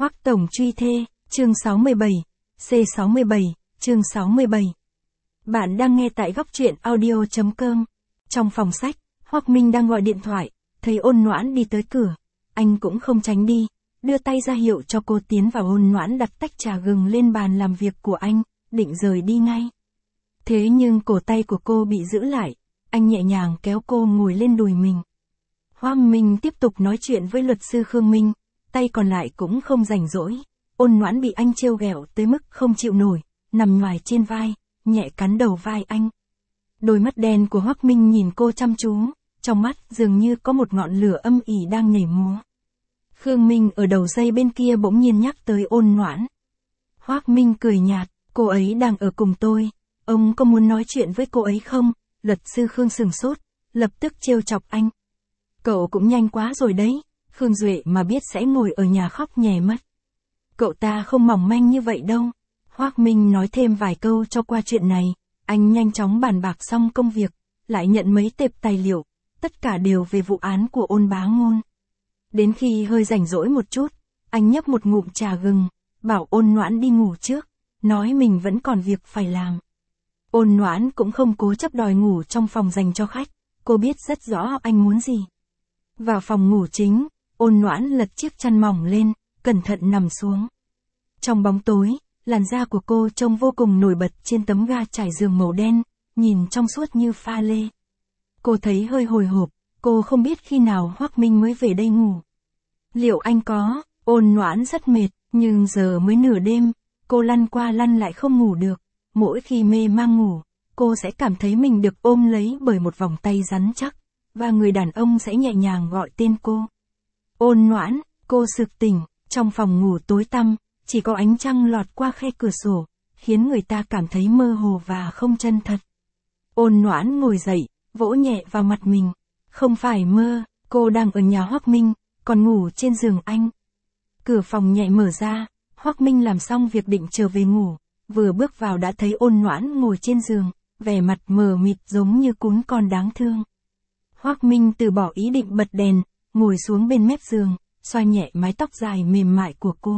Hoắc Tổng truy thê, chương 67, C67, chương 67. Bạn đang nghe tại góc truyện audio.com. Trong phòng sách, Hoắc Minh đang gọi điện thoại, thấy Ôn Noãn đi tới cửa. Anh cũng không tránh đi, đưa tay ra hiệu cho cô tiến vào. Ôn Noãn đặt tách trà gừng lên bàn làm việc của anh, định rời đi ngay. Thế nhưng cổ tay của cô bị giữ lại, anh nhẹ nhàng kéo cô ngồi lên đùi mình. Hoắc Minh tiếp tục nói chuyện với luật sư Khương Minh, tay còn lại cũng không rảnh rỗi. Ôn Noãn bị anh trêu ghẹo tới mức không chịu nổi, nằm nhoài trên vai, nhẹ cắn đầu vai anh. Đôi mắt đen của Hoắc Minh nhìn cô chăm chú, trong mắt dường như có một ngọn lửa âm ỉ đang nhảy múa. Khương Minh ở đầu dây bên kia bỗng nhiên nhắc tới Ôn Noãn. Hoắc Minh cười nhạt, cô ấy đang ở cùng tôi, ông có muốn nói chuyện với cô ấy không? Luật sư Khương sửng sốt, lập tức trêu chọc anh. Cậu cũng nhanh quá rồi đấy, Khương Duệ mà biết sẽ ngồi ở nhà khóc nhè mất. Cậu ta không mỏng manh như vậy đâu. Hoắc Minh nói thêm vài câu cho qua chuyện này, anh nhanh chóng bàn bạc xong công việc, lại nhận mấy tệp tài liệu, tất cả đều về vụ án của Ôn Bá Ngôn. Đến khi hơi rảnh rỗi một chút, anh nhấp một ngụm trà gừng, bảo Ôn Noãn đi ngủ trước, nói mình vẫn còn việc phải làm. Ôn Noãn cũng không cố chấp đòi ngủ trong phòng dành cho khách, cô biết rất rõ anh muốn gì. Vào phòng ngủ chính, Ôn Noãn lật chiếc chăn mỏng lên, cẩn thận nằm xuống. Trong bóng tối, làn da của cô trông vô cùng nổi bật trên tấm ga trải giường màu đen, nhìn trong suốt như pha lê. Cô thấy hơi hồi hộp, cô không biết khi nào Hoắc Minh mới về đây ngủ. Liệu anh có? Ôn Noãn rất mệt, nhưng giờ mới nửa đêm, cô lăn qua lăn lại không ngủ được. Mỗi khi mê mang ngủ, cô sẽ cảm thấy mình được ôm lấy bởi một vòng tay rắn chắc, và người đàn ông sẽ nhẹ nhàng gọi tên cô. Ôn Noãn, cô sực tỉnh, trong phòng ngủ tối tăm, chỉ có ánh trăng lọt qua khe cửa sổ, khiến người ta cảm thấy mơ hồ và không chân thật. Ôn Noãn ngồi dậy, vỗ nhẹ vào mặt mình. Không phải mơ, cô đang ở nhà Hoắc Minh, còn ngủ trên giường anh. Cửa phòng nhẹ mở ra, Hoắc Minh làm xong việc định trở về ngủ, vừa bước vào đã thấy Ôn Noãn ngồi trên giường, vẻ mặt mờ mịt giống như cún con đáng thương. Hoắc Minh từ bỏ ý định bật đèn, ngồi xuống bên mép giường, xoa nhẹ mái tóc dài mềm mại của cô.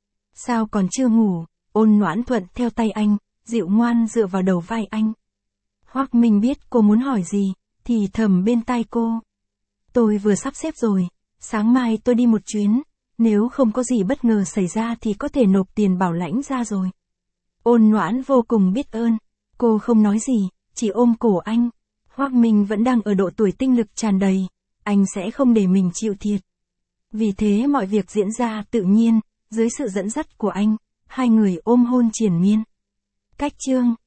Sao còn chưa ngủ? Ôn Noãn thuận theo tay anh, dịu ngoan dựa vào đầu vai anh. Hoắc Minh biết cô muốn hỏi gì, thì thầm bên tai cô. Tôi vừa sắp xếp rồi, sáng mai tôi đi một chuyến, nếu không có gì bất ngờ xảy ra thì có thể nộp tiền bảo lãnh ra rồi. Ôn Noãn vô cùng biết ơn, cô không nói gì, chỉ ôm cổ anh. Hoắc Minh vẫn đang ở độ tuổi tinh lực tràn đầy, anh sẽ không để mình chịu thiệt. Vì thế mọi việc diễn ra tự nhiên, dưới sự dẫn dắt của anh, hai người ôm hôn triền miên. Cách chương